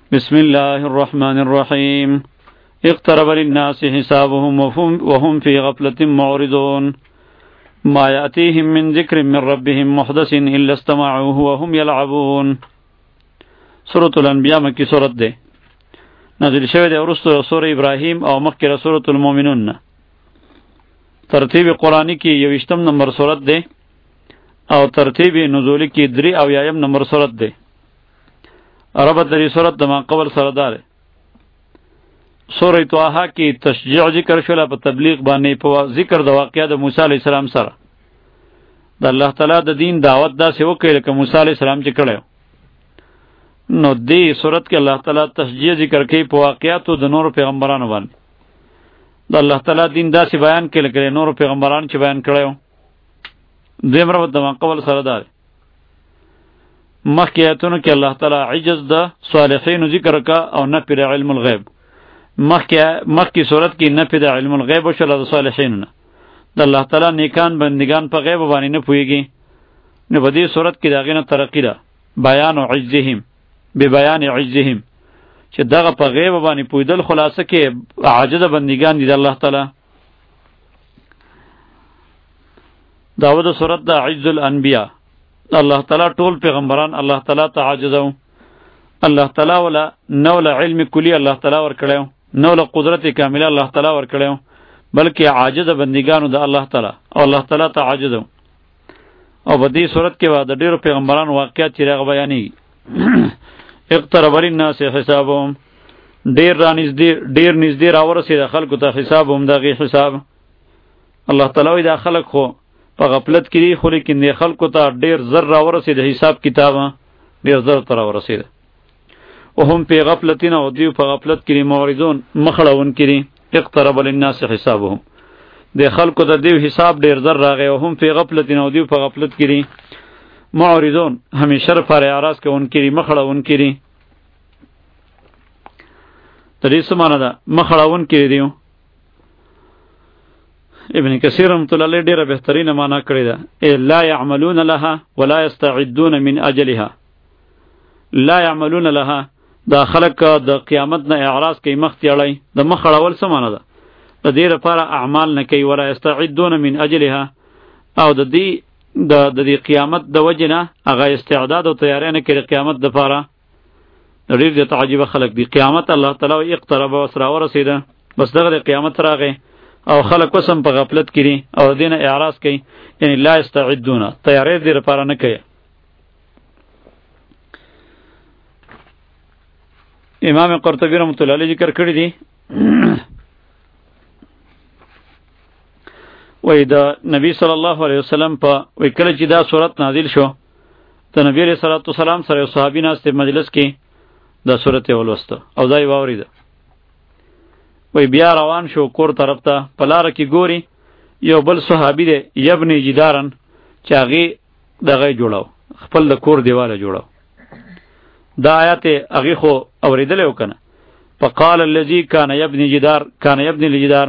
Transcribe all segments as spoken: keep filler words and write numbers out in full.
بسم الله الرحمن الرحيم اقترب للناس حسابهم وهم, وهم في غفلة معرضون ما يأتيهم من ذكر من ربهم محدث إلا استمعوه وهم يلعبون. سورة الانبیاء مکی سورت ده نازل شوه ده ورستو سورة ابراهیم او مکی سورة المؤمنون. ترتیب قرآنی کی یوشتم نمبر سورت ده او ترتیب نزولی کی دری او یایم نمبر سورت ده. عربت دری سورت دمان قبل سرداره. سورة طه کی تشجیع ذکر شولا په تبلیغ باندې په ذکر د واقعیا د موسی علیہ السلام سره د الله تعالی د دین دعوت دا سی وکړه لکه موسی علیہ السلام چې کړو. نو دی صورت کې الله تعالی تشجیع ذکر کوي په واقعاتو د نور پیغمبرانو باندې. د الله تعالی دین دا سی بیان کړي لکه نور پیغمبرانو چې بیان کړو. دیم رب د قبل سرداره. مخکې آیتونو کې الله تعالی عجز د صالحین ذکر کا او نه پر علم الغیب. مخکې مخکې صورت کې نه پر علم الغیب او شل د صالحین نه. د الله تعالی نیکان بندگان په غیب باندې نه پويږي. نو په دې صورت کې داغه نه ترقی ده. بیان عجزهم به بیان عجزهم چې دغه په غیب باندې پویدل خلاصه کې عاجز بندگان دي د الله تعالی. داود صورت د عجز الانبیاء. الله تعالی ټول پیغمبران الله تعالی ته عاجزو. الله تعالی ولا نو له علم کلی الله تعالی ور کړو، نو له قدرت کامله الله تعالی ور کړو، بلکې عاجز بندگانو د الله تعالی او الله تعالی ته عاجزو. او په دې صورت کې د ډیرو پیغمبرانو واقعیت چې راغ بیانې اقترب للناس حسابهم ډیر رانږدې ډیر نږدې راورسېد خلکو ته حسابهم دغه حساب. الله تعالی دا خلک خو په غفلت کې دي خو لیکن د خلکو ته ډیر زر راورسېد حساب کتاب ډیر زر تر راورسېد. وهم په غفلتین او دیو په غفلت کې معرضون مخړون کړي. اقترب للناس حسابهم د خلکو د دیو حساب ډیر زر راغی او هم په غفلتین او دیو په غفلت کې معرضون همیشه پر اعراض کوون کړي مخړون کړي. ترې سمانه ده مخړون کړي دیو. ابن کثیر رحمۃ اللہ علیہ ډیره بهترینه معنا کړی ده. لا يعملون لها ولا يستعدون من اجلها. لا يعملون لها دا خلق د قیامت نه اعراض کوي مخ تیړی. د مخ اړول څه معنا ده؟ د دې لپاره اعمال نه کوي. ولا يستعدون من اجلها او د دې د دې قیامت د وجه نه هغه استعداد او تیاری نه کوي قیامت د لپاره. ډیر د تعجب خلق دی. قیامت الله تعالی اقترب وسرا ورسیده بس دغه قیامت راغی او خلق قسم په غفلت کړي او دین اعراض کوي. یعنی لا استعدون تیاری دې لپاره نه کوي. امام قرطبی رحمۃ اللہ علیہ ذکر کړی دی وای دا نبی صلی الله علیه وسلم په وای کله چې دا سورت نازل شو ته نبی علیہ الصلوۃ والسلام سره صحابي ناست مجلس کې دا سورت ولوسته او دای واورید. وای بیا روان شو کور طرف ته. په لار کې ګوري یو بل صحابي دی یبنی جدارن چې هغه دغه جوړاو خپل د کور دیواله جوړاو. دا آیات هغه خو اوریدل وکنه. فقال الذي كان يبني جدار كان يبني الجدار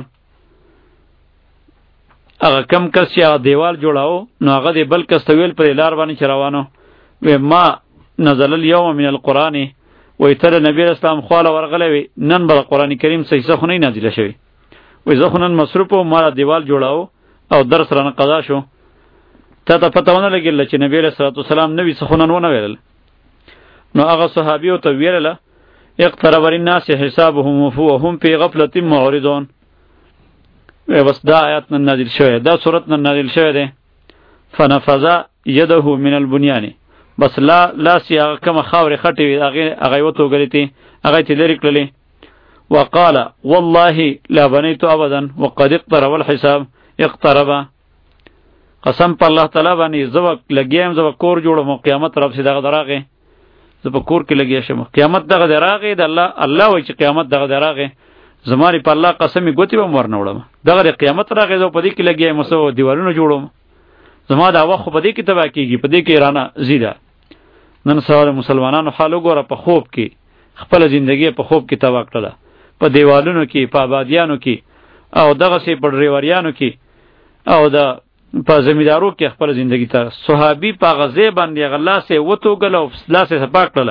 هغه کم کس چې دیوال جوړاو نو هغه دی بل کس تویل پر لار باندې روانو. و ما نزل اليوم من القران وی تر نبی اسلام خواله ورغلی وی نن به قرآن کریم صحیح خو نه نازله شوی. وی زه خو نن مصروف وم ما دیوال جوړاو او درس رانه قضا شو. ته ته پته ونه لګیله چې نبی علیہ الصلوۃ والسلام نبی څه خو نن ونه ویل. نو هغه صحابي او ته ویله اقترب للناس حسابهم وهم في غفلة معرضون. بس دا آیات نن نازل شوی دا صورت نن نازل شوی دی. فنفذ يده من البنيان بس لا لا سی هغه کومه خاورې خټې هغه هغه وتوګلې هغه ته لري کړلې. وقال والله لا بنيت ابدا وقد اقترب الحساب. اقترب قسم په الله تعالی باندې زو لګیم زو کور جوړم قیامت رب سي دغه دراغه زه په کور کې لګیا شم قیامت دغه دراغه د الله الله وای چې قیامت دغه دراغه زماري په الله قسمی ګوتی به مور نه وړم دغه قیامت راغی زه په دې کې لګیا مسو دیوالونه جوړوم زما دا وخت په دې کې تبا کیږي په دې کې رانه زیدا. نن سوال مسلمانانو حال وګوره په خوب کې خپل ژوندۍ په خوب کې تبا کړله په دیوالونو کې په آبادیانو کې او دغه سي په ډریوریانو کې او د په زمیدارو کې خپل ژوندۍ ته صحابي په غزه باندې غلا سه وته غلو لاسه سپاک کړله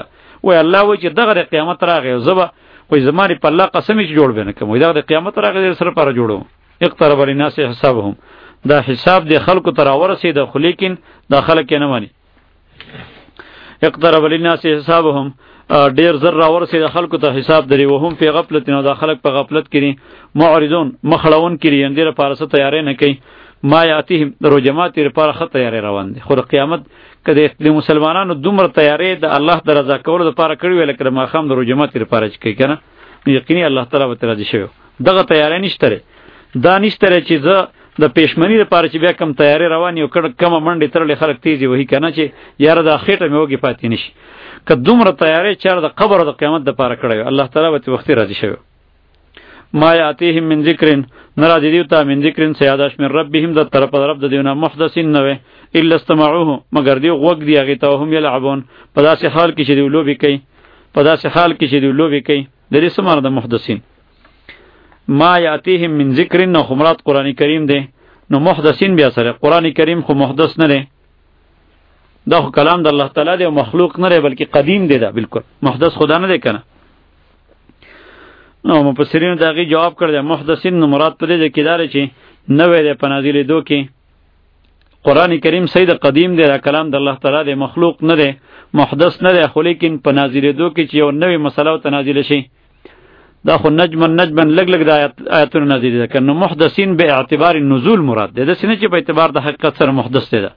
وای الله وای چې دغه قیامت راغی زبا وای زماري په الله قسم چې جوړ بنه کوم دغه قیامت راغی سره پر جوړو اقترب للناس حسابهم دا حساب د خلکو تر ورسېده خو لیکن دا خلک نه مانی اقترب للناس حسابهم ډیر زر را ورسېده خلکو ته حساب دري وهم په غفلت نو دا خلک په غفلت کړي معرضون مخړون کړي اندره پارسه تیارې نه کوي ما یاتیهم درو جماعت لپاره خط تیارې روان دي خو قیامت کله د مسلمانانو دومره تیارې د الله د رضا کولو لپاره کړی ویل کړه ما خام درو جماعت لپاره چې کوي کنه یقیني الله تعالی به راضي شي دغه تیارې نشته دا نشته چې زه د پېشمنی لپاره چې بیا کم تیاری روان یو کړه کم منډه ترلې خلک تیزی وਹੀ کنه چې یاره د خېټه مې وګی پاتې نشي که دومره تیاری چر د قبر او د قیامت د لپاره کړی الله تعالی به وختي راضي شي ما یاتیهم من ذکرن ناراضی دیوتا من ذکرن سیاداش من ربهم د طرف رب د دیونه محدثین نه الا استمعوه مگر دی وګ دی هغه ته هم یلعبون په داسې حال کې چې دی لوبي کوي په داسې حال کې چې دی لوبي کوي د دې سماره د محدثین ما یاتیهم من ذکرن نو خمرات قران کریم دی نو محدثین بیا سره قران کریم خو محدث نه دی دا خو کلام د الله تعالی دی او مخلوق نه دی بلکې قدیم دی دا بالکل محدث خدا نه دی کنه نو مفسرین داغي جواب کړل محدثین نو مراد پدې دی کیدار چې نوې د پنازیل دو کې قران کریم سید قدیم دی دا کلام د الله تعالی دی مخلوق نه دی محدث نه دی خو لیکن پنازیل دو کې چې یو نوې مسله او تنازل شي دا خو نجم نجم لګ لګ د آیات آیاتونو نازل دي کنه محدثین به اعتبار النزول مراد دی د سینې چې په اعتبار د حقیقت سره محدث دی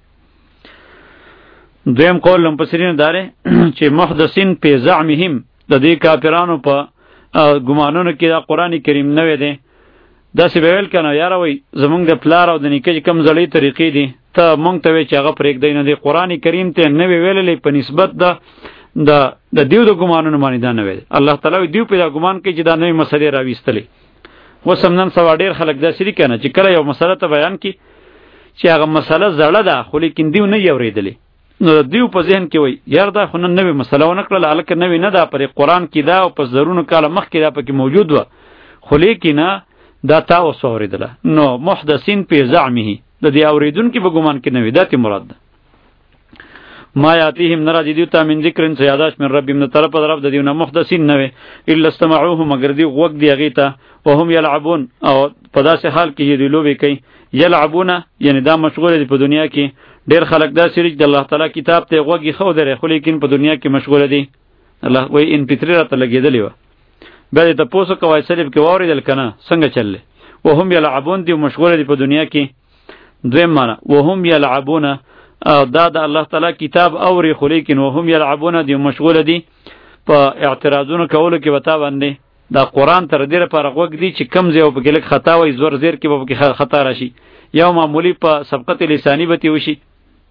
دویم قول مفسرین داره چې محدثین په زعمهم د دې کافرانو په ګمانونو کې دا قران کریم نه وي دی دا سی ویل کنه یاره وای زمونږ د پلار او د نیکه کم زړی طریقې دي ته مونږ ته وی چې هغه پرېږ دی نه دی قران کریم ته نه وی ویلې په نسبت د د د دیو د ګمانونو باندې دا نه وی الله تعالی دیو په دا ګمان کې چې دا نوې مسلې راويستلې وسمنن سوا ډیر خلک دا سری کنه چې کله یو مسله ته بیان کی چې هغه مسله زړه ده خو لیکن دیو نه یوریدلې نو دیو په ذهن کې وای یار دا خو نن نوې مسله ونه کړل الکه نوې نه ده پر قران کې دا او په زرونو کاله مخ کې دا پکې موجود و خو لیکن دا تا وسوریدله نو محدثین په زعمه د دې اوریدونکو په ګمان کې نوې داتې مراد ده ما یاتیهم نراجی دیوتا من ذکرن سیاداش من ربهم من طرف طرف د دیونه محدثین نوې الا استمعوه مگر دی وګ دی غیتا وهم یلعبون او په داسې حال کې دی لوبي کوي یلعبون یعنی دا مشغول دي په دنیا کې ډیر خلک دا سری د الله تعالی کتاب ته وګي خو درې خو لیکن په دنیا کې مشغول دي الله وای ان پتری راته لګیدلی و بیا ته پوسو کوي سلیب کې وریدل کنه څنګه چلله وهم یلعبون دی مشغول دي په دنیا کې دویم معنا وهم یلعبون او دا د الله تعالی کتاب اوري خو لیکن وهم یلعبون دی مشغول دي په اعتراضونو کولو کې وتا باندې دا قران تر دې لپاره وګ دی چې کم ځای په کې لک خطا وای زور زیر کې به کې خطا راشي یو معمولی په سبقت لسانی به تی وشي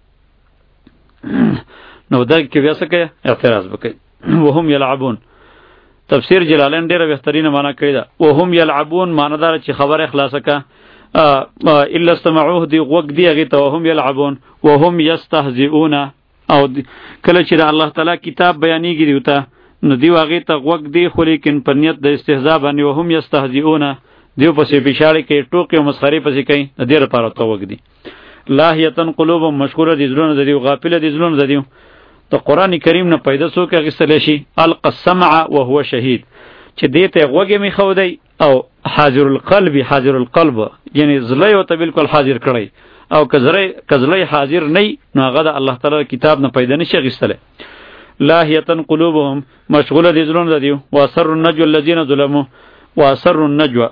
نو دا کې بیا څه کوي اعتراض وکړي وهم یلعبون تفسیر جلالین ډیره بهترینه معنا کړی دا وهم یلعبون معنی دار چې خبره خلاصه کا الا استمعوه دی وګ دی هغه ته وهم یلعبون وهم یستهزئون او کله چې الله تعالی کتاب بیانېږي دیوته نو دی هغه ته وګ دی خو لیکن په نیت د استهزاء باندې وهم یستهزئون دیو پسې بشاړي کې ټوکې او مسخري پسې کوي د دې لپاره ته وګ دی لاهیتن قلوبهم مشغوله دي زلون د دیو غافل دي زلون د دیو ته قران کریم نه پیدا سو کې غسل شي الق السمع وهو شهید چې دې ته وګ می خو دی او حاضر القلب حاضر القلب یعنی زلی او ته بالکل حاضر کړی او کزری کزلی حاضر نه نو هغه د الله تعالی کتاب نه پیدا نشي غسل لاهیتن قلوبهم مشغوله دي زلون د دیو واسر النجو الذين ظلموا واسر النجوى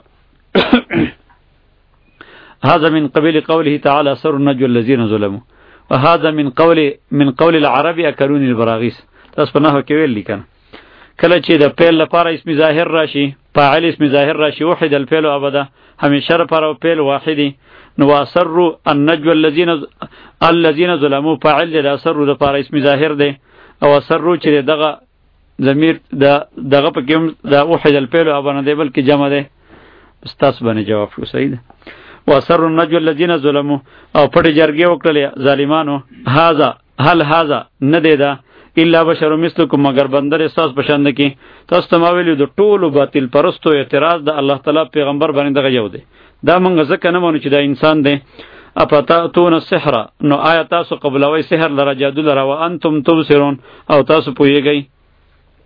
هذا من قبيل قوله تعالى سر النجوى الذين ظلموا وهذا من قول من قول العرب اكلون البراغيث تاسو په نحو کې ویل لیکنه کله چې د فعل لپاره اسم ظاهر راشي فاعل اسم ظاهر راشي وحد الفعل ابدا همیشه لپاره فعل واحدی نو واسر النجوى الذين الذين ظلموا فاعل لاسر لپاره اسم ظاهر دی او سر چې دغه ضمیر د دغه په کې د وحد الفعل ابدا دی بلکې جمع دی استاس باندې جواب شو صحیح ده واسر النجوى الذين ظلموا او پټ جرګه وکړه ظالمانو هاذا هل هاذا نه دی دا الا بشر مثلکم مگر بندر احساس پشند کی تاسو ته ویلو د ټولو باطل پرستو اعتراض د الله تعالی پیغمبر باندې دغه یو دی دا مونږ ځکه نه مونږ چې دا انسان دی اپتا تون السحر نو آیا تاسو قبلوي سحر لره جادو لره وانتم تبصرون او تاسو پوهیږئ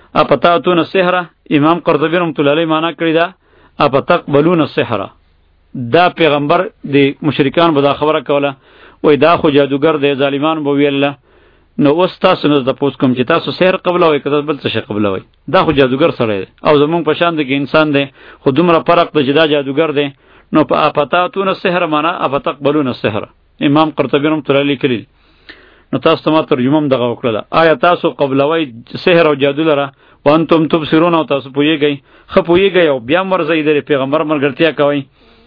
اپتاتون السحر امام قرطبی رحمۃ اللہ علیہ معنی کړی دا اپتقبلون السحر دا پیغمبر د مشرکان به دا خبره کوله وای دا خو جادوګر دی ظالمان به ویل نو اوس تاسو نه د پوس کوم چې تاسو سحر قبلوي کده بل څه قبلوي دا خو جادوګر سره دی او زمونږ په شان دی انسان دی خو دومره فرق دی چې دا جادوګر دی نو په اپتاتون السحر معنی اپتقبلون السحر امام قرطبی رحمۃ اللہ علیہ کړی نو تاسو ته ما ترجمه دغه وکړه آیا تاسو قبلوي سحر او جادو لره وانتم تبصرون او تاسو پویږئ خپویږئ او بیا مرزي د پیغمبر مرګرتیا کوي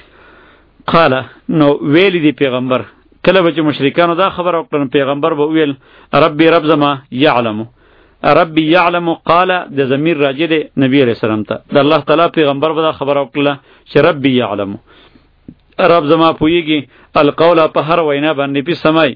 قال نو ویلی دی پیغمبر کله به چې مشرکانو دا خبر وکړن پیغمبر به ویل ربي رب زما يعلم ربي يعلم قال د ضمیر راجع دی نبی علیہ السلام ته د الله تعالی پیغمبر به دا خبر وکړه چې ربي يعلم رب زما پویږي القول په هر وینا باندې په سمای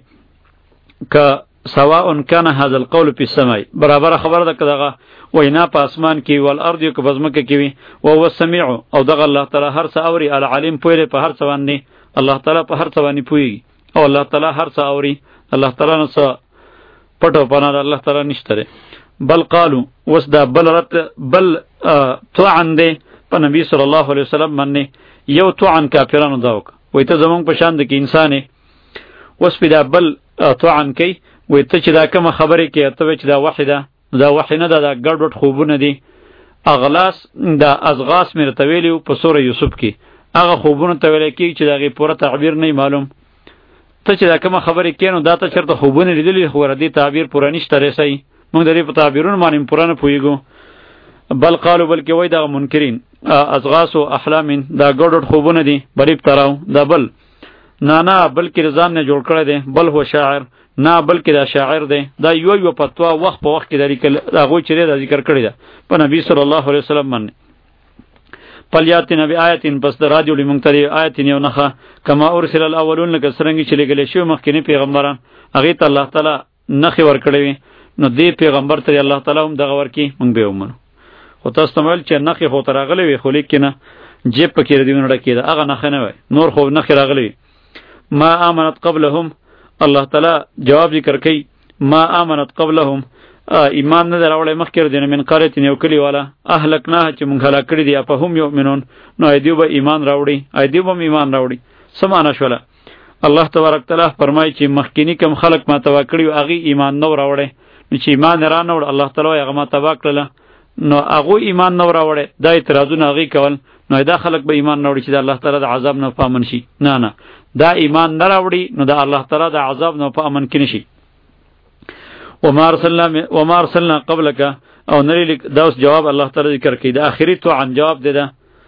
ک سواء کان هذا القول في السماء برابر خبر ده کداغه وینا په اسمان کې ول ارض کې بزمکه کې وي او هو السميع او دغه الله تعالی هر څه اوري العلیم پوهه په هر څه باندې الله تعالی په هر څه باندې پوهیږي او الله تعالی هر څه اوري الله تعالی نو څه پټو پناه الله تعالی نشته بل قالو وسدا بل رت بل تو عنده په نبی صلی الله علیه وسلم باندې یو تو عن کافرانو داوک وای ته زمونږ په شان د کې انسان وس پیدا بل تو عن کی وای ته چې دا کوم خبره کې ته چې دا وحیده دا وحی نه دا ګډوډ خوبونه دي اغلاس دا ازغاس مې رتویلیو په سوره یوسف کې هغه خوبونه ته ویل کې چې دا غي پوره تعبیر نه معلوم ته چې دا کوم خبره کې نو دا ته چرته خوبونه لیدلې خو ردی تعبیر پوره نشته رسي موږ د دې په تعبیرونو باندې پوره نه پویګو بل قالو بلکې وای دا منکرین ازغاس او احلام دا ګډوډ خوبونه دي بریب تراو دا بل نه نه بلکې رضان نه جوړ کړی دی بل هو شاعر نه بلکې دا شاعر دی دا یو یو فتوا وخت په وخت کې د لیکل هغه چې دا ذکر کړی ده په نبی صلی الله علیه وسلم باندې پلیات نبی آیتین پس د رادیو لمنتری آیتین یو نخه کما ارسل الاولون لکه څنګه چې لګل شو مخکینی پیغمبران هغه ته الله تعالی نخي ور کړی نو دی پیغمبر ته الله تعالی هم دغه ورکی مونږ به ومنو خو تاسو تمل چې نخي خو ترغلی وي خو لیکنه جیب پکې ردیونه ډکې ده هغه نخه نه وای نور خو نخي راغلی ما آمنت قبلهم الله تعالی جواب ذکر کوي ما آمنت قبلهم ایمان نه دراوړې مخکې دینه من قريت یو کلی والا اهلکنا چې مونږ هلاک کړی دی په هم یؤمنون نو ایدیو به ایمان راوړي ایدیو به ایمان راوړي سمانه شوله الله تبارک تعالی فرمایي چې مخکینی کم خلق ما توا کړی او هغه ایمان نو راوړي نو چې ایمان را نه وړ الله تعالی هغه ما توا کړل نو هغه ایمان نو راوړي دا اعتراضونه هغه کول نو دا خلق به ایمان نه وړي چې الله تعالی د عذاب نه پامن شي نه نه دا ایمان نه راوړي نو دا الله تعالی د عذاب نه پامن کینی شي وما ارسلنا وما ارسلنا قبلك او نری دا اوس جواب الله تعالی ذکر کړي دا اخری تو عن جواب دی دا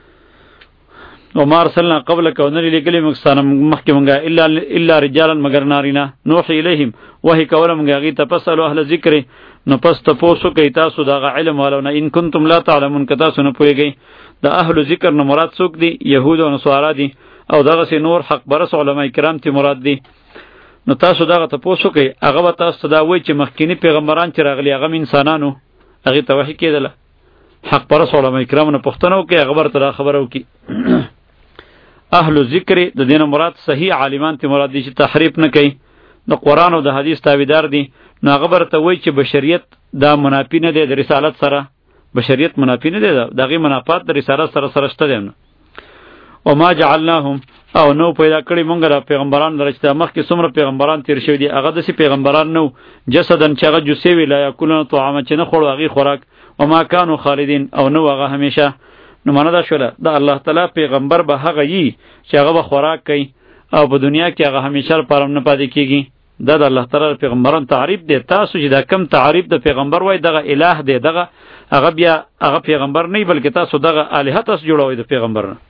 وما ارسلنا قبلك او نری لګلی مکستانه مخکې مونږه الا الا رجالا مگر نارینا نوح الیهم وحی کوله مونږه غي تفصلوا اهل ذکر نو پس تاسو کوي تاسو دا علم ولونه ان کنتم لا تعلمون کتا سن پویږي دا اهل ذکر نو مراد څوک دي يهود او نصارا دي او دغه سي نور حق برس علماء کرام تی مراد دي نو تاسو دغه تاسو کوي هغه تاسو دا وای چې مخکینی پیغمبران چې راغلي هغه انسانانو هغه ته وحی کېدله حق برس علماء کرام نه پښتنو کې هغه برته خبرو کې اهل ذکر د دین مراد صحیح عالمان تی مراد دي چې تحریف نه کوي د قران او د حدیث تابعدار دي نو هغه برته وای چې بشریت دا منافی نه دی د رسالت سره بشریت منافی نه دی دغه منافات د رسالت سره سره شته دي او ما جعلناهم او نو پیدا کړی مونږ را پیغمبران درچته مخکې څومره پیغمبران تیر شوی دي هغه د سي پیغمبران نو جسدن چې هغه جوسی وی لا یاکلون طعام چې نه خورو هغه خوراک او ما كانوا خالدین او نو هغه همیشه نو معنا دا شوله دا الله تعالی پیغمبر به هغه یي چې هغه به خوراک کوي او په دنیا کې هغه همیشه لپاره نه پاتې کیږي دا د الله تعالی پیغمبران تعریف دی تاسو چې دا کم تعریف د پیغمبر وای دغه الہ دی دغه هغه بیا هغه پیغمبر نه بلکې تاسو دغه الہ تاسو جوړوي د پیغمبر نه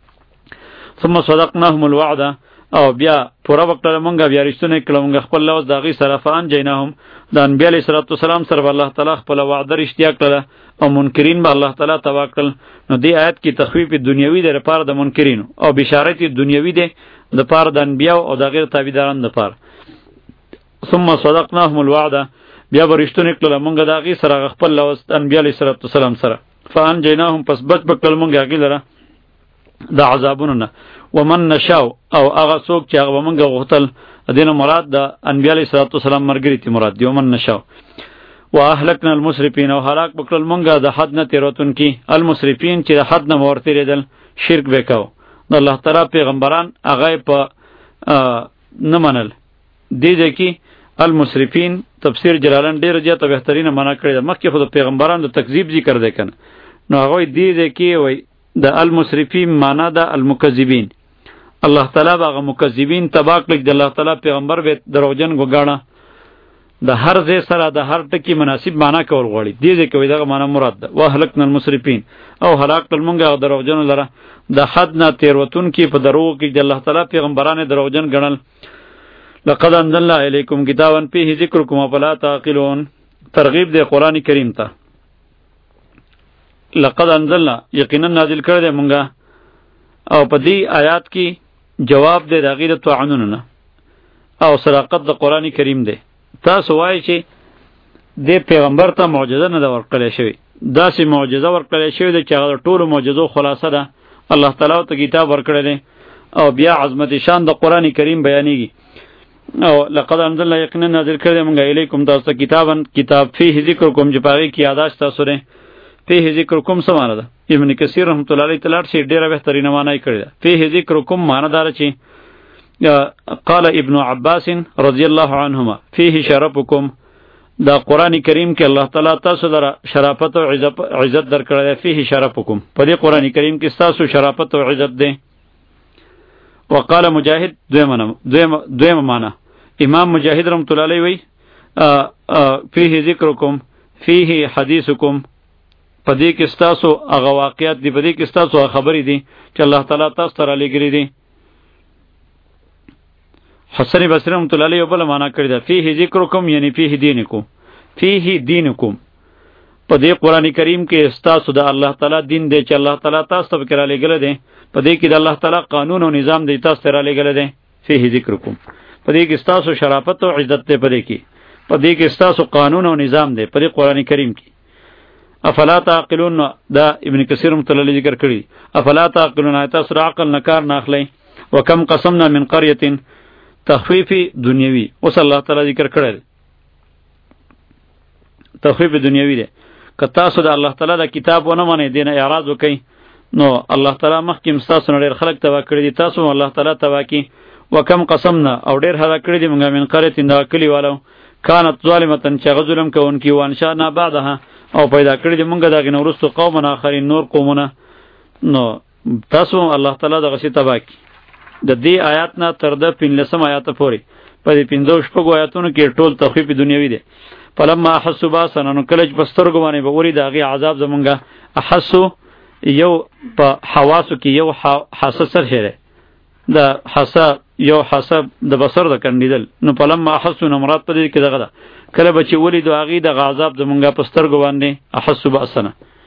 ثم صدقناهم الوعد او بیا پورا وخت مونږه بیا رښتونه کړو مونږ خپل لوز داغي صرفان جیناهم د انبیاء علیه السلام سره الله تعالی خپل وعده رښتیا کړل او منکرین به الله تعالی توکل نو دی آیت کی تخفیف دنیوی د لپاره د منکرین او بشارت دنیوی ده د لپاره د انبیاء او د غیر تابعداران د لپاره ثم صدقناهم الوعد بیا ورښتونه کړل مونږه داغي سره خپل لوز انبیاء علیه السلام سره فان جیناهم پس بچ بکل مونږه غیلره دا عذابونه ومن نشاو او هغه څوک چې هغه مونږه غوښتل دینه مراد د انبیاء علیه السلام مرګری تی مراد دی ومن نشاو واهلكنا المسرفين او هلاك بکړل مونږه د حد نه تیروتون کی المسرفین چې د حد نه ورته ریدل شرک وکاو د الله تعالی پیغمبران هغه په نه منل دي دي کی المسرفین تفسیر جلالان ډیر زیاته بهترینه معنا کړی ده مخکې خو د پیغمبرانو د تکذیب ذکر دی کنه نو هغه دی دی کی وای د المسرفین معنا د المکذبین الله تعالی هغه مکذبین تباہ کړي د الله تعالی پیغمبر به دروغجن وګاڼه د هر ځای سره د هر ټکی مناسب معنا کول غواړي دې دې کوي دغه معنا مراد ده واهلکنا المسرفین او هلاک کړل مونږه دروغجن لره د حد نه تیروتون کې په دروغ کې د الله تعالی پیغمبرانو دروغجن ګڼل لقد انزلنا الیکم کتابا فیه ذکرکم فلا تعقلون ترغیب دی قران کریم ته لقد انزلنا یقینا نازل کړی دی مونږه او په دې آیات کې جواب دی د غیر توعنون او صداقت د قران کریم دی تاسو وایئ چې د پیغمبر ته معجزه نه ده ورکړی شوې داسې معجزه ورکړی شوې ده چې هغه ټولو معجزو خلاصه ده الله تعالی ته کتاب ورکړی دی او بیا عظمت شان د قرآن کریم بیانېږي او لقد انزلنا یقینا نازل کړی دی مونږ الیکم تاسو ته کتابا کتاب فیه ذکرکم چې په هغې کې یاداشت تاسو دی فیه ذکرکم څه معنی ده ابن کثیر رحمت الله علیه ته لاړ شئ ډېره بهترینه معنی یې کړې ده فیه ذکرکم معنی داره چې قال ابن عباس رضی الله عنهما فيه شرفکم دا قرآن کریم کې الله تعالی تاسو در شرافت او عزت درکړی فيه شرفکم په دې قرآن کریم کې تاسو شرافت او عزت دی وقال مجاهد دویمه دویمه معنا امام مجاهد رحمت الله علیه وی فيه ذکرکم فيه حدیثکم په دې کې تاسو هغه واقعیت دی په دې کې تاسو خبرې دي چې الله تعالی تاسو ته را لګری دي حسن بصری رحمت الله علیه بل معنا کړی دا فيه ذکرکم یعنی فيه دینکم فيه دینکم په دې قران کریم کې استاسو د الله تعالی دین دی چې الله تعالی تاسو ته کرا لګل دی په دې کې د الله تعالی قانون او نظام دی تاسو ته را لګل دی فيه ذکرکم په دې کې استاسو شرافت او عزت دی په دې کې په دې کې استاسو قانون او نظام دی په دې قران کریم کې افلا تعقلون دا ابن کثیر رحمت الله علیه ذکر کړی افلا تعقلون تاسو عقل نه کار نه اخلئ وکم قسمنا من قريه تخفیف دنیوی اوس الله تعالی ذکر کړل تخفیف دنیوی ده که تاسو د الله تعالی د کتاب ونه منئ دین اعراض وکئ نو الله تعالی مخکې تاسو نه ډېر خلک تبا کړی دي تاسو الله تعالی تبا کی وکم قسمنا او ډېر هدا کړی دي موږ من قريه دا کلی والو کانت ظالمتن چې ظلم کوونکی وانشا نه بعدها او پیدا کړی دي موږ دغه نورستو قوم آخرین نور قومونه نو تاسو الله تعالی دغه شی تبا کی د دې آیات نه تر د پنځلسم آیات پورې په دې پنځو شپږو آیاتونو کې ټول تخفیف دنیوي دی فلما احسوا باسنا نو کله چې بسترګو باندې به وری د هغې عذاب زمونږه احسو یو په حواسو کې یو حاسه سر شی دی د حاسه یو حاسه د بصر د کنډېدل نو فلما احسوا نو مراد په دې کې دغه ده کله به چې ولیدو هغې دغه عذاب زمونږه په سترګو باندې احسوا باسنا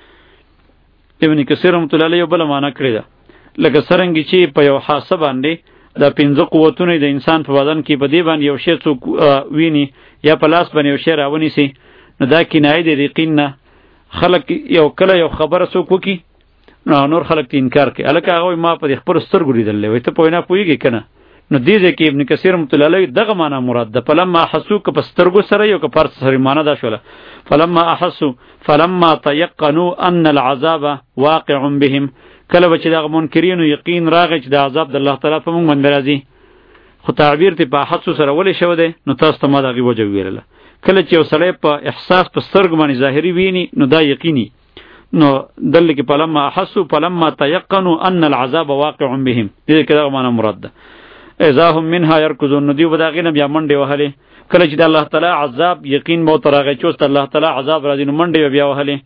ابن کثیر رحمت الله علیه بله معنا کړې ده لکه څرنګه چې په یو حاسه باندې د پنځه قوتونه د انسان په بدن کې په دې باندې یو شی څوک ویني یا په لاس باندې یو شی راونیسي نو دا کنایه د یقین نه خلک یو کله یو خبره څوک وکړي نو نور خلک ته انکار کوي هلکه هغه ما په خپلو سترګو لیدلی وایي ته پوه نه پوهېږې که نه نو دې ځای کې ابن کثیر رحمت الله علیه دغه معنا مراد ده فلما احسوا که په سترګو سره یو که په هر څه سره معنا دا شوله فلما احسوا فلما تیقنوا ان العذاب واقع بهم کله به چې دغه منکرینو یقین راغی چې د عذاب د الله تعالی په موږ باندې راځي خو تعبیر ته په حدسو سره ولې شوی دی نو تاسو ته ما د هغې وجه وویلله کله چې یو سړی په احساس په سترګو باندې ظاهري ویني نو دا یقیني نو دلته کې فلما احسوا فلما تیقنوا ان العذاب واقع بهم دې کې دغه معنا مراد ده اذا هم منها يركضون نو دوی به د هغې نه بیا منډې وهلې کله چې د الله تعالی عذاب یقین به ورته راغی چې اوس د الله تعالی عذاب راځي نو منډې به بیا وهلې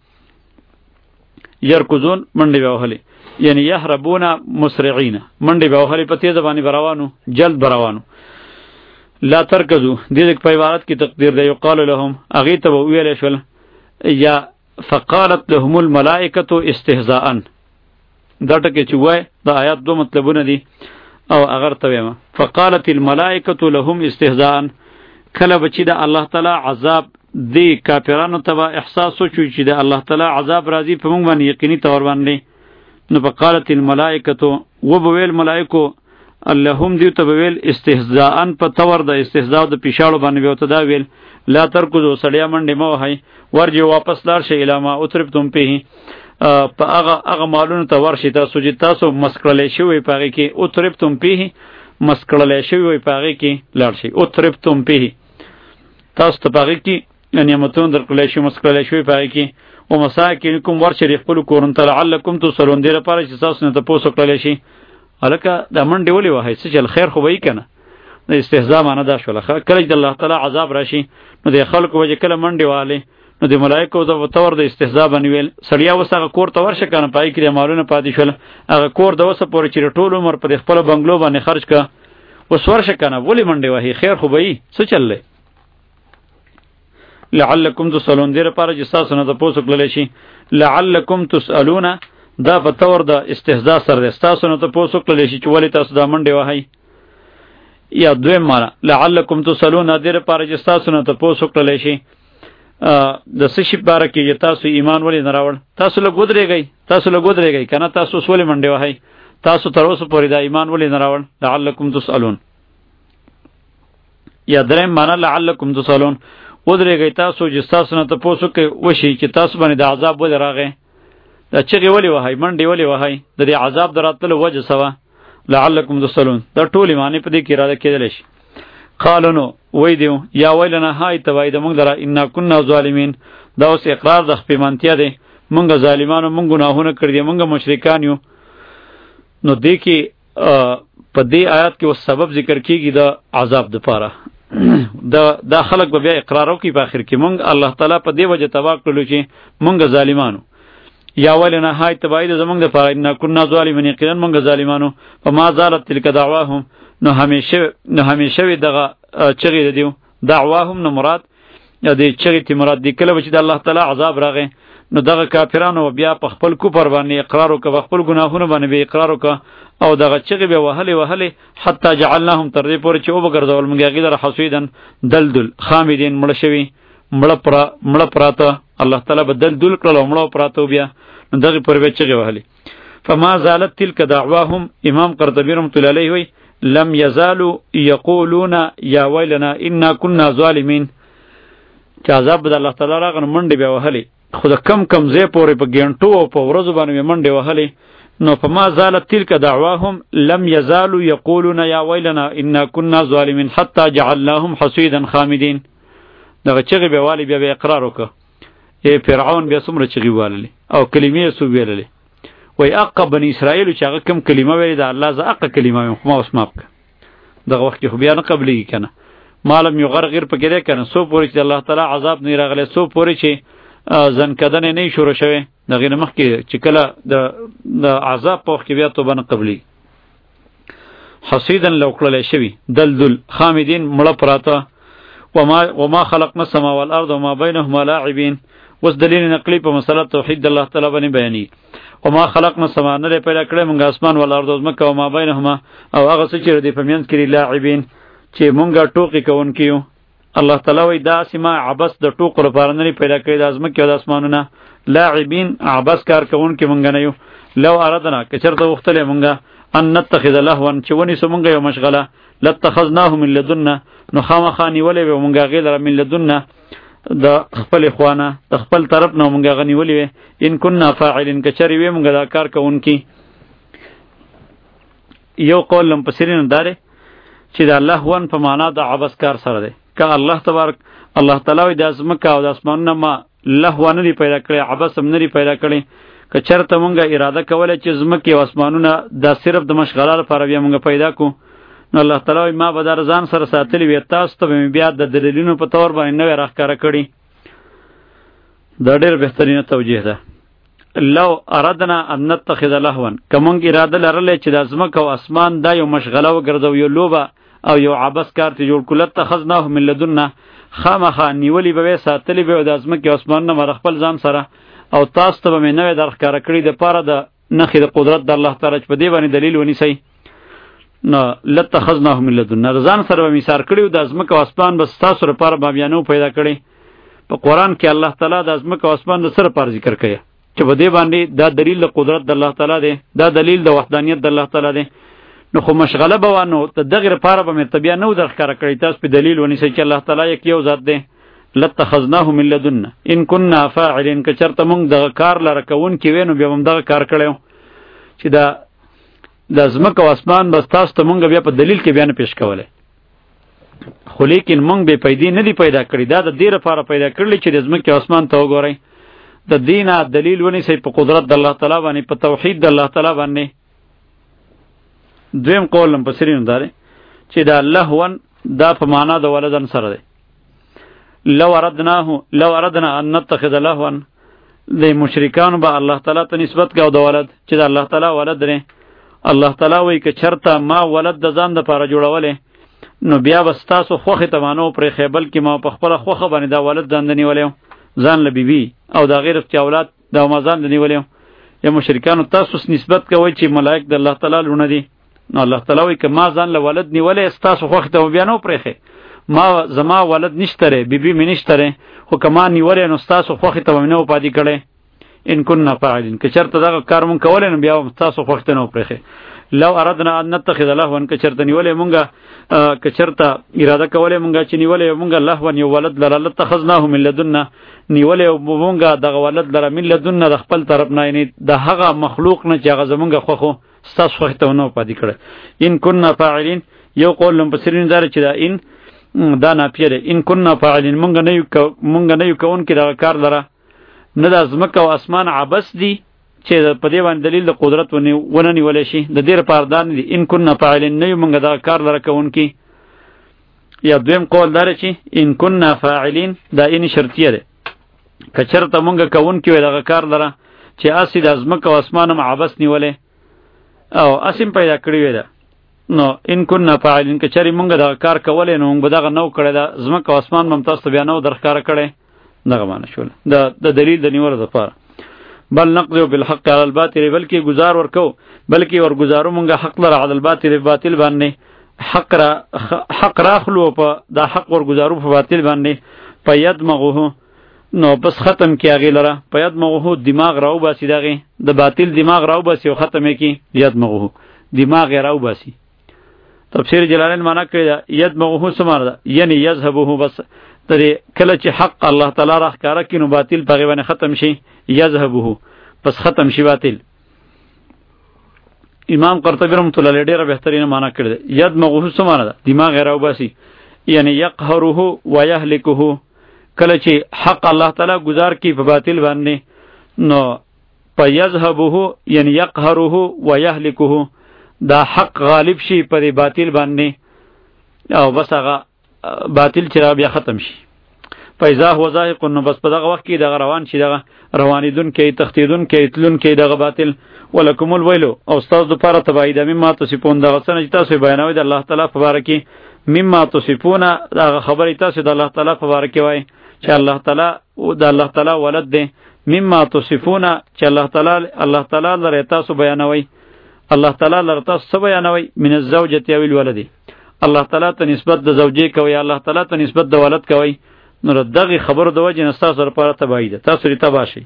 يركضون منډې به وهلې یعنی یهربون مسرعین منډې به وهلې په تیزه باندې به روانو جلد به روانو لا ترکزو دې په عبارت کې تقدیر دی یقال لهم هغې ته به وویلی شول یا فقالت لهم الملائکة استهزاء دا ټکی چې وای د آیات دو مطلبونه دي او اگر ته وایم فقالت الملائکة لهم استهزاء کله به چې د الله تعالی عذاب دی کافرانو ته به احساس وشو چې د الله تعالی عذاب راځي په موږ باندې یقیني طور باندې نو فقالت الملائکة وبویل ملائکو اللهم دیو ته ویل استهزاء په تور د استهزاء د پیشاړو باندې وته دا ویل لا ترکذو سړیا منډه مو هي ورجه واپس لار شي الاما اتربتم په په هغه هغه مالونو ته ورشي تاسو چې تاسو مسکړلې شوی پاره کې اتربتم په مسکړلې شوی پاره کې لار شي اتربتم په تاسو ته پاره کې نعمتون درکړلې شوی مسکړلې شوی پاره کې او مساکینکم ورشي خپل کورن ته لعلکم تصلون دې لپاره چې تاسو نه تاسو کړلې شي الکه د منډې ولې وای څه چل خیر خو وای کنه د استهزاء معنی دا شول کله چې الله تعالی عذاب راشي نو د خلکو وجه کله منډې والے نو د ملائکه د تور د استهزاء باندې ویل سړیا وسه کور ته ورشه کنه پای کې مالونه پاتې شول هغه کور د وسه پورې چې ټول عمر په خپل بنگلو باندې خرج کا وس ورشه کنه ولې منډې وای خیر خو وای څه چللې لعلکم تسالون دې لپاره چې تاسو نه تاسو کړل شي لعلکم تسالون دا په تور د استهزاء سره تاسو نه تاسو کړل شي چې ولې تاسو دا منډې وای یا دویم معنا لعلکم تسالون دې لپاره چې تاسو نه تاسو کړل شي د سشي بار کې تاسو ایمان ولې نه راوړ تاسو له ګودريږئ تاسو له ګودريږئ کنه تاسو سولې منډې وای تاسو تر اوسه پورې دا ایمان ولې نه راوړ لعلکم تسالون یا دریم معنا لعلکم تسالون ودرېږئ تاسو چې تاسو نه تاسو کې وشي چې تاسو باندې د عذاب ول راغی دا چغې ولې وای منډې ولې وای د دې عذاب دراتلو وجه سوا لعلکم تسالون دا ټول معنی په دې کې را کېدل شي قالونو وای دیو یا ویلنا هاي توای د موږ درا ان كنا ظالمین دا اوس اقرار د خپېمانتیا دی موږ ظالمانو موږ ګناهونه کړی دي موږ مشرکان یو نو دې کې په دې آیات کې اوس سبب ذکر کیږي د عذاب د پاره دا دا خلق به بیا اقرار وکي په اخر کې مونږ الله تعالی په دی وجه تبا کړلو چې مونږ ظالمانو یا ولنا هاي تبعید زمونږ د پاره ان كنا ظالمین یقینا مونږ ظالمانو په ما زالت تلک دعواهم نو همیشه نو همیشه دغه چغې دیو دعواهم نو مراد یا دې چغې تی مراد دی کله چې د الله تعالی عذاب راغی نو دغه کافرانو بیا په خپل کوپر باندې اقرار وکړ خپل ګناهونه باندې به اقرار وکړ او دغه چغې به وهلې وهلې حتی جعلناهم تر دې پورې چې وبګرځول موږ هغې لره حسیدن دلدل خامدین مړه شوي مړه پرا مړه پراته الله تعالی به دلدل کړل او مړه پراته بیا دغې پورې به چغې وهلې فما زالت تلک دعواهم امام قرطبي رحمة الله علیه وی لم یزالوا یقولون یا ویلنا انا كنا ظالمین چې عذاب د الله تعالی راغی منډې بیا وهلې خو د کم کم ځای پورې په ګنټو او په ورځو باندې منډې وهلې نو فما زالت تلك دعواهم لم يزالوا يقولون يا ويلنا إنا كنا ظالمين حتى جعلناهم حصيدا خامدين دغه چغې به والی بیا به اقرار وکړه ای فرعون بیا څومره چغې واللې او کلمې سو ویللې وای اق بني اسرائیل چې هغه کوم کلمه ویلې د الله ز اق کلمه خو ما اوس ماپ دغه وخت خو بیا نه قبلېږي کنه معلوم یو غرغیر پکې ده کنه سو پورې چې الله تعالی عذاب نه راغلی سو پورې چې ځن کدن نه شروع شوه دغه نه مخکې چې کله د د عذاب په وخت کې بیا توبه نه قبلي حسیدن لو کړل شوی دلدل خامدین مړه پراته وما وما خلقنا السماء والارض وما بينهما لاعبين وس دلیل نقلی په مسله توحید الله تعالی باندې بیانې وما خلقنا السماء نه پیدا کړې موږ اسمان ول ارض مکه وما بينهما او هغه څه چې دې په میانس کې لاعبین چې مونږه ټوکی کوون کیو الله تعالی وی دا سما عبس د ټوکو لپاره نه پیدا کړی د ازمکه د اسمانونه لاعبین عبس کار کوون کی مونږ نه یو لو اردنا کچرته وختله مونږه ان نتخذ لهوا چې ونی سو مونږه یو مشغله لاتخذناه من لدنا نو خامخانی ولې به مونږه غیلره من لدنا د خپل اخوانه د خپل طرف نه مونږه غنی ولې ان كنا فاعلین کچری وی مونږه دا کار کوون کی یو قول لم پسرین داره چې د الله وان په معنا د عبس کار سره دی که الله تبارک الله تعالی د ازمکه او د اسمانونو ما لهو نه پیدا کړی عبس هم نه پیدا کړی که چرته مونږه اراده کوله چې ازمکه او اسمانونه د صرف د مشغله لپاره بیا مونږه پیدا کو نو الله تعالی ما به در ځان سره ساتلی وي تاسو ته بیا د دلیلونو په تور باندې نو راخاره کړی دا ډېر بهترینه توجیه ده لو اردنا ان نتخذ لهوا کومنګ اراده لرله چې د ازمکه او اسمان دا یو مشغله وګرځو یو لوبه او یو عبس کار ته جوړ کولت تخذناه من لدنا خامخا نیولی به ساتلی به د ازمکه او اسمان نه مر خپل ځان سره او تاسو ته به نه درخکاره کړی د پاره د نخې د قدرت د الله تعالی په دی باندې دلیل ونیسي نو لتخذناه من لدنا ځان سره به میثار کړیو د ازمکه او اسمان بس تاسو لپاره به بیانو پیدا کړی په قران کې الله تعالی د ازمکه او اسمان سره پر ذکر کوي چې په دې باندې دا دلیل د قدرت د الله تعالی دی دا دلیل د وحدانیت د الله تعالی دی نو خو مشغله به وانه ته دغه لپاره به مې طبيعه نو درښکاره کړی تاسو په دلیل ونیسئ چې الله تعالی یک یو ذات دی. لتخذناه من لدنا ان كنا فاعلين که چرته مونږ دغه کار لره کوون کې وینو بیا هم دغه کار کړو چې دا د ځمکه او اسمان بس تاسو ته مونږ بیا په دلیل کې بیان پیش کوله. خو لیکن مونږ به پیدا نه دی پیدا کړی دا د دې لپاره پیدا کړل چې د ځمکه او اسمان ته وګورئ د دینه دلیل ونیسئ په قدرت د الله تعالی باندې په توحید د الله تعالی باندې. دویم قول هم پسرین داره چې دا لهون دا په معنا د ولدن سره دی. لو اردناه لو اردنا ان نتخذ لهوا د مشرکان به الله تعالی ته نسبت کوي د ولد چې د الله تعالی ولد دی. الله تعالی وایي که چرته ما ولد د ځان د پاره جوړولې نو بیا بس تاسو خوخه تمانو پر خیبل کې ما په خپل خوخه باندې دا ولد ځان نیولې ځان له بیبي او دا غیر چې اولاد دا ما ځان نیولې. یا مشرکان تاسو نسبت کوي چې ملائک د الله تعالی لونه دي نو الله تعالی وایي که ما ځان له ولد نیولې تاسو خوخه ته بیا نو پرېخه ما زما ولد نشتره بیبي مې نشتره خو کما نیولې نو تاسو خوخه ته نو پادې کړي. ان كنا فاعلين که چرته دا کار مون کولې نو بیا تاسو خوخه ته نو پرېخه. لو اردنا ان نتخذ لهوا که چرته نیولې مونږه که چرته اراده کولې مونږه چې نیولې مونږه لهوا یو ولد لره لتخذناه من لدنا نیولې مونږه دغه ولد لره من لدنا د خپل طرف نه یعنی د هغه مخلوق نه چې هغه زمونږه خوخو تاسو خوخه ته نو پادې کړي. ان كنا فاعلين یو قول لم بصرین دار چې دا ان دا نه پیره ان كنا فاعلين مونږ نه یو مونږ نه یو کون کې دا کار لره نه د ازمکه او اسمان عبس دي چې په دې باندې دلیل د قدرت ونه ونه نیول شي د دې لپاره دا نه دي ان كنا فاعلين نه مونږ دا کار لره کون کې. یا دویم قول دار چې ان كنا فاعلين دا ان شرطیه ده که چرته مونږ کون کې دا کار لره چې اسی د ازمکه او اسمان عبس نیولې او اسیم پیدا کړی وي دا نو ان كنا فاعلين که چری مونږ دا کار کولې نو مونږ دغه نو کړی دا زمکه او اسمان ممتاز ته بیانو درښکاره کړي دغه معنی شول دا د دلیل د نیولو لپاره. بل نقض بالحق على الباطل بلکې گزار ورکو بلکې ور گزارو مونږه حق لره على الباطل باطل باندې حق را حق راخلو په دا حق ور گزارو په باطل باندې پید مغه نو بس ختم کی هغه لره پید مغه دماغ راو باسی دغه د باطل دماغ راو باسی او ختمه کی ید مغه دماغ راو باسی. تفسیر جلالین معنا کړی ید مغه سماره ده یعنی یذهبه بس ترې کله چې حق الله تعالی راخاره کینو باطل په غوونه ختم شي یذهبه بس ختم شي باطل. امام قرطبی رحمۃ اللہ علیہ ډیره بهترینه معنا کړی ده ید مغه سماره ده دماغ راو باسی یعنی یقهره و یهلكه کله چې حق الله تعالی گزار کی په باطل باندې نو په یذهبه یعنی یقهره و یهلكه دا حق غالب شي پر باطل باندې او بس هغه باطل چې بیا ختم شي. فایزا هو زاهق نو بس په دغه وخت کې دغه روان شي دغه روانیدون کې تختیدون کې تلون کې دغه باطل. ولکم الویل او استاد د پاره تبعید مما تصفون دغه څنګه چې تاسو بیانوي د الله تعالی په باره کې مما تصفون دغه خبرې تاسو د الله تعالی په باره کې وای چې الله تعالی او د الله تعالی ولد دی مما تصفون چې الله تعالی الله تعالی لره تاسو بیانوي الله تعالی لره تاسو بیانوي من الزوجه او الولد الله تعالی ته نسبت د زوجې کوي الله تعالی ته نسبت د ولد کوي نو دغه خبرو د وجه نه تاسو لپاره تبعید تاسو لري تباشي.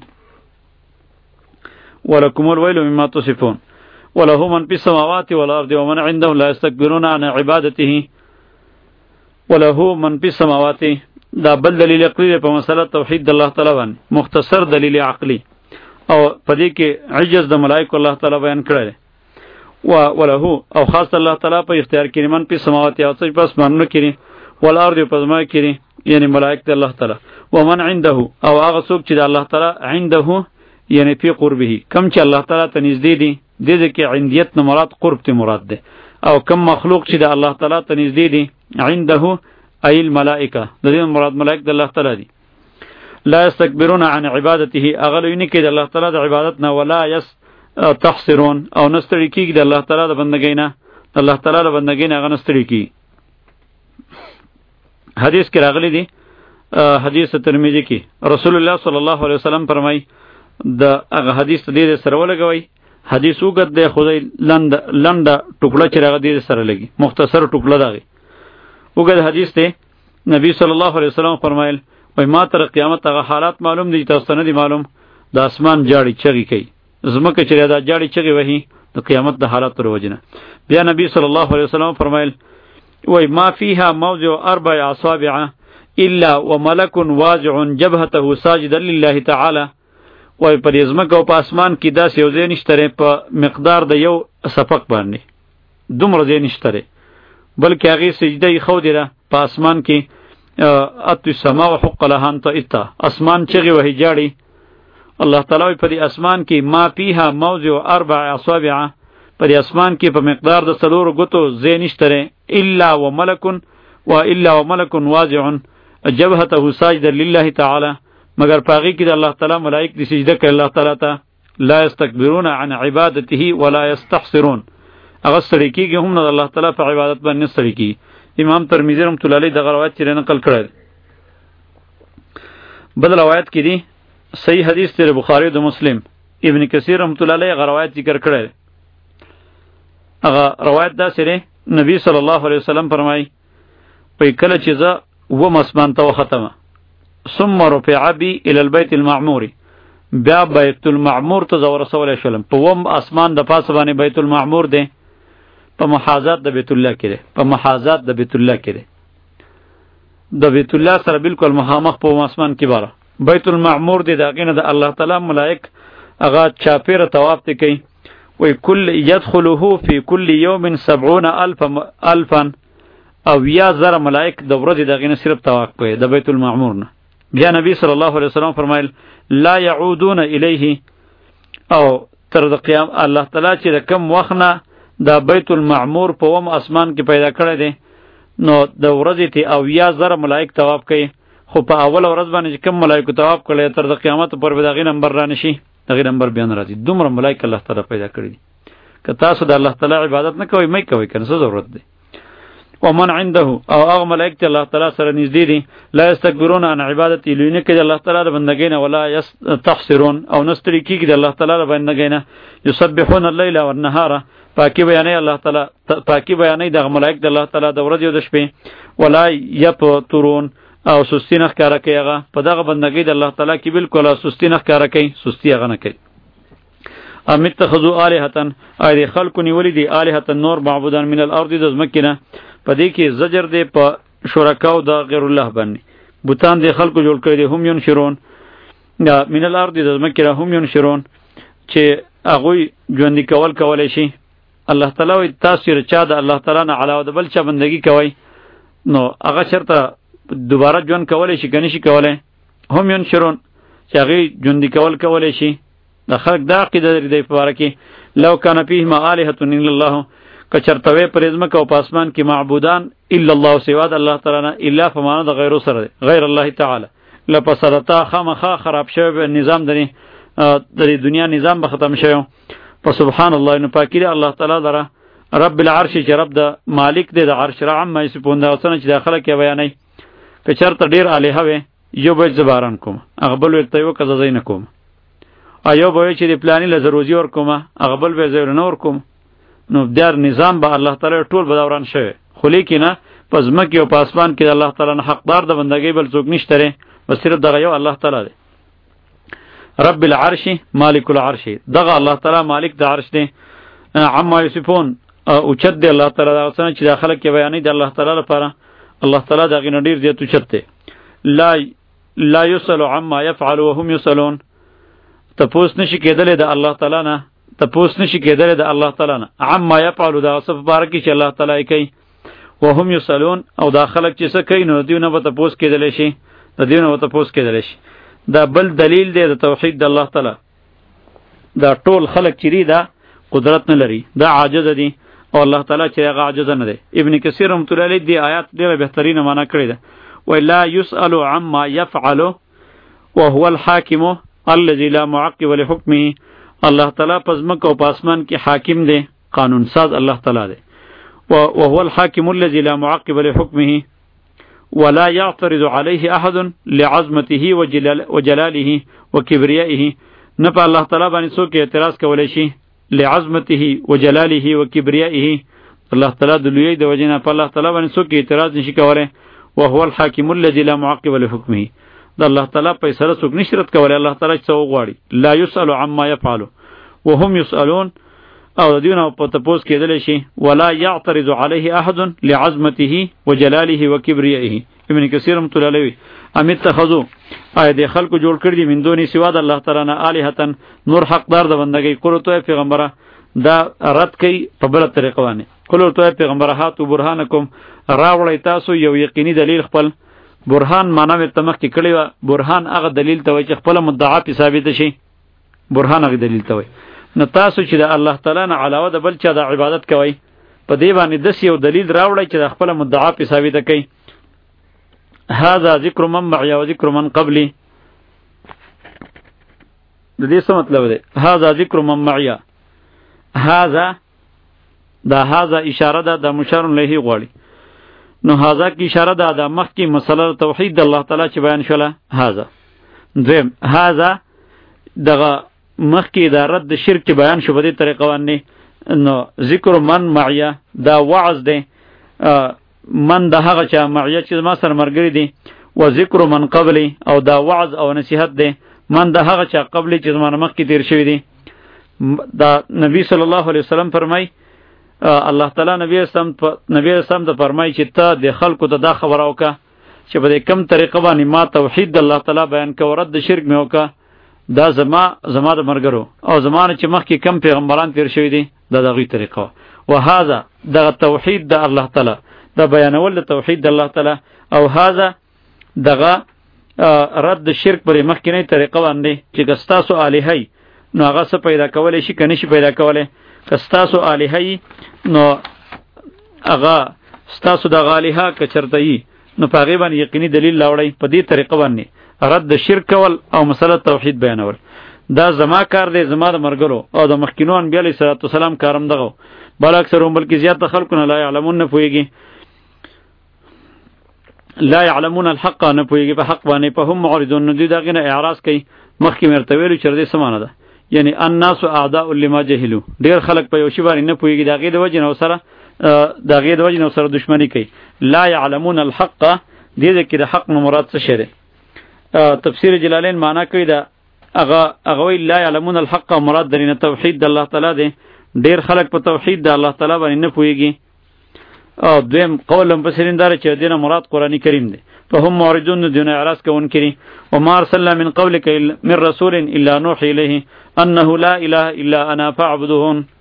ولکم الویل مما تصفون وله من فی السماوات والارض ومن عنده لا يستكبرون عن عبادته وله من فی السماوات دا بل دلیل عقلی په مسله توحید د الله تعالی باندې مختصر دلیل عقلی او پدې کې عجز د ملائکه الله تعالی بیان کړی و وله او خاص الله تعالی په اختیار کې من په سماوات او څه پس مانو کړي ولارض په زما کړي یعنی ملائکه الله تعالی ومن عنده او هغه څوک چې د الله تعالی عنده یعنی په قربه کم چې الله تعالی ته نږدې دي د دې کې عندیت نه مراد قرب ته مراد ده او کم مخلوق چې د الله تعالی ته نږدې دي عنده ای الملائکه د دې مراد ملائکه د الله تعالی دي لا یستكبرون عن عبادته اغلوینه کې د الله تعالی د عبادت نه ولا یس تحصرون او نستړي کیږي د الله تعالی د بندګۍ نه الله تعالی د بندګۍ نه غنستړي کی. حدیث کې راغلی دی حدیث ترمذی کې رسول الله صلی الله علیه وسلم فرمای د هغه حدیث دې سره ولګوي حدیث وګد د خدای لند لند ټوکړه چې راغلی دې سره لګي مختصر ټوکړه داغي وګد حدیث ته نبی صلی الله علیه وسلم فرمایل وای ما تر قیامت هغه حالات معلوم دي تاسو نه دي معلوم د اسمان جاړي چغي کوي زمکه چې دا جاړي چغي وهي د قیامت د حالات پر وجنه. بیا نبی صلی الله علیه وسلم فرمایل وای ما فيها موضع اربع اصابع الا وملك واضع جبهته ساجدا لله تعالی. وای پر ازمکه او په اسمان کې داس یو ځای نشته په مقدار د یو صفق باندې دومره ځای نشته، بلکې هغه سجده یې خو دی په اسمان کې اتو السما وحق لها ان طئتا، اسمان چغي وهي جاړي. الله تعالی په دې اسمان کې ما فيها موضع اربع اصابع، په دې اسمان کې په مقدار د څلورو غوتو ځای نشته الا وملك والا وملك واضع جبهته ساجدا لله تعالی، مگر پاغي کې د الله تعالی ملائک د سجده کوي الله تعالی ته. لا یستكبرون عن عبادته ولا یستحسرون، هغه سړی کېږي هم نه الله تعالی په عبادت باندې سړی کېږي. امام ترمذی رحمۃ اللہ علیہ دغه روایت چې نقل کړی. بل روایت کې دی صحیح حدیث تیر بخاری او مسلم، ابن کثیر رحمۃ اللہ علیہ هغه روایت ذکر کړی. هغه روایت دا سره نبی صلی الله علیه وسلم فرمایي په کله چې زه و مسمان ته ختمه ثم رفع بي الى البيت المعمور، بیا بیت المعمور ته زور رسول شلم په وم اسمان د پاسه باندې بیت المعمور دی، په محاذات د بیت الله کې دی، په محاذات د بیت الله کې دی، د بیت الله سره بالکل مخامخ په اسمان کې باره بیت المعمور دی. دا غینه د الله تعالی ملائک هغه چاپیره طواف دی کوي. وی کل يدخله في كل يوم سبعون الف الفا، او یا زره ملائک د ورځې د غینه صرف طواف کوي د بیت المعمور نه. بیا نبی صلی الله علیه وسلم فرمایل لا يعودون الیه، او تر د قیام الله تعالی چې د کم وخت نه دا بیت المعمور په وم اسمان کې پیدا کړی دی نو د ورځې ته او یا زره ملائک طواف کوي، خو په اول ورځ باندې کم ملائکه طواف کړي تر د قیامت پر به دغه نمبر را نشي، دغه نمبر بیان راځي. دومره ملائکه الله تعالی پیدا کړی دي. که تاسو د الله تعالی عبادت نه کوئ مې کوئ کنه څه ضرورت دی. ومن عنده، او هغه ملائکه الله تعالی سره نږدې دي لا یستكبرون عن عبادته، لینه کې الله تعالی د بندګۍ نه ولا یستحسرون، او نستری کېږي د الله تعالی د بندګۍ نه. یسبحون الليل والنهار، پاکی بیانې الله تعالی پاکی بیانې د ملائکه د الله تعالی د ورځې او د شپې. ولا یفترون، او سستی نه ښکاره کوي هغه په دغه بندګۍ د الله تعالی کې بالکل سستی نه ښکاره کوي، سستی هغه نه کوي. ام اتخذوا آلهة، اې خلق نیولې دي آلهة نور معبودان من الارض د ځمکې نه. په دې کې زجر دی په شرکاو د غیر الله باندې، بوتان دی خلق جوړ کړی دي. هم ينشرون من الارض د ځمکې نه، هم ينشرون چې هغه ژوند کول کولای شي. الله تعالی وي تاسو رچا د الله تعالی نه علاوه د بل چا بندگی کوي نو هغه چرته دوباره ژوند کولای شي کني شي کولای. هم ينشرون چې هغه ژوند کول کولای شي. د خلق دا عقیده لري د پاره کې لو کان فیهما آلهة الا الله، کچرتوی پرزمک او پاسمان کې معبودان الا الله سوا د الله تعالی نه، الا فمانه د غیر سره غیر الله تعالی لپسرتا خامخا خراب شوی نظام درې د دنیا نظام به ختم شوی. فسبحان الله، نو پاکی دی الله تعالی لره رب العرش چې رب د مالک دی د عرش را عم یسپون دا څنګه چې داخله کې بیانای. که چرته ډیر الها وي یو به زباران کوم اغبل ورته یو کزا زین کوم، ایو به چې دی پلانې لزروزی ور کوم اغبل به زیر نور کوم. نو در نظام به الله تعالی ټول بدوران شوی. خو لیکنه پس مکه او پاسمان کې الله تعالی نه حقدار د بندګۍ بل څوک نشته ری، بس صرف دغه یو الله تعالی دی. رب العرش مالک العرش، دغه الله تعالی مالک د عرش دی. عما یصفون، او چد دی الله تعالی دا څنګه چې داخله کې بیانې د الله تعالی لپاره. الله تعالی دغه نډیر دی تو چته لا لا یسأل عما يفعل وهم يسألون، تپوس نشي کېدل د الله تعالی نه، تپوس نشي کېدل د الله تعالی نه عما يفعل دا صف بارکی چې الله تعالی کوي. وهم يسألون، او دا خلق چې څه کوي نو دیونه به تپوس کېدل شي، د دیونه به تپوس کېدل شي. دا بل دلیل دی د توحید د الله تعالی. دا ټول خلق چری دا قدرت نه لري، دا عاجز دي، او الله تعالی چې هغه عاجز نه دی. ابن کثیر رحمۃ اللہ علیہ دی آیات ډیره بهترینه معنا کړی ده. ولا يسأل عما يفعل وهو الحاكم الذي لا معقب لحكمه، الله تعالی پزمک او پاسمان کې حاکم دی، قانون ساز الله تعالی دی. وهو الحاكم الذي لا معقب لحكمه ولا يعترض عليه احد لعظمته وجلال وجلاله وكبريائه، نه په الله تعالی باندې څوک اعتراض کولای شي لعظمته وجلاله وكبريائه، الله تعالی د لوی د وجنه په الله تعالی باندې څوک اعتراض نشي کولای. وهو الحاكم الذي لا معقب لحكمه، د الله تعالی په سره څوک نشرت کولای. الله تعالی څو غواړي لا يسأل عما يفعل وهم يسألون، او د دیونه په تپوس کېدلی شي ولا یعترض علیه احد لعظمته وجلاله وکبریائه. ابن کثیر رحمۃ اللہ علیہ ام اتخذوا آیا د خلکو جوړ کړی دي من دون سوا د الله تعالی نه الہتن نور حقدار د بندګۍ. قل تو پیغمبره دا رد کوي په بل طریقه باندې. قل تو پیغمبره هاتو برهانکم راوړی تاسو یو یقیني دلیل خپل. برهان معنا مې تمخ کې کړی و. برهان هغه دلیل ته وایي چې خپل مدعا په ثابت شي. برهان هغه دلیل ته وایي. نو تاسو چې د الله تعالی نه علاوه د بل چا د عبادت کوي په دې باندې داس یو دلیل راوړی چې د خپل مدعا په ثابت کوي. هذا ذکر من معي و ذکر من قبلی. د دې څه مطلب دی؟ هذا ذکر من معي. هذا دا هذا اشاره ده د مشار الیه غواړي. نو هذا کی اشاره ده د مخکې مسله توحید د الله تعالی چې بیان شوله. هذا دویم هذا دغه مخکې د رد شرک چې بیان شو په دې طریقه باندې. نو ذکر من معي دا وعظ دی. من د هغه چا معیه چې ما سره مرګری دي و ذکر من قبلی او دا وعظ او نصیحت دی من د هغه چا قبلی چې زمانه مخکې تیر شوی دي. دا نبی صلی الله علیه وسلم فرمای الله تعالی نبی اسلام نبی اسلام ته فرمای چې ته د خلکو ته دا خبر اوکا چې په کم طریقه باندې ما توحید د الله تعالی بیان کو رد شرک مې وکا. دا زما زما د مرګرو او زمانه چې مخکې کم پیغمبران تیر شوی دي دا دغه طریقه. وهذا د توحید د الله تعالی دا بیانول د توحید د الله تعالی او هاذا دغه رد شرک پر مخکینی طریقه باندې چې کستاسو الہی نو هغه څه پیدا کولای شي کني شي پیدا کولای. کستاسو الہی نو هغه ستاسو د الہ کچرتای نو په غیبان یقیني دلیل لاوړی په دې طریقه باندې رد شرک کول او مسله توحید بیانول. دا زما کار دی زما د مرګرو او د مخکینو انبیاء علیه السلام کارم دغه. بل اکثرهم بلکې زیات خلکو نه لا يعلمون نه پوهیږي لا يعلمون الحق نه پوهیږي په حق باندې په هم معرضون. نو دوی دغه نه اعراض کوي. مخکې مرته ویلو چې دې سمانه ده یعنی الناس اعداء لما جهلوا. ډیر خلک په یو شی باندې نه پوهیږي دغه د وجه نه سره دغه د وجه نه سره دښمنی کوي. لا يعلمون الحق دې ځکه د حق نو مراد څه شری. تفسیر جلالین معنا کوي دا هغه هغه لا يعلمون الحق مراد درینه توحید د الله تعالی دی. ډیر خلک په توحید د الله تعالی باندې نه پوهیږي. او دویم قول مفسرین دار چې دینه مراد قرآنی کریم دی. فهم معرضون دون اعراض کوون کړي. وما ارسلنا من قبلك من رسول الا نوحي اليه انه لا اله الا انا فاعبدون.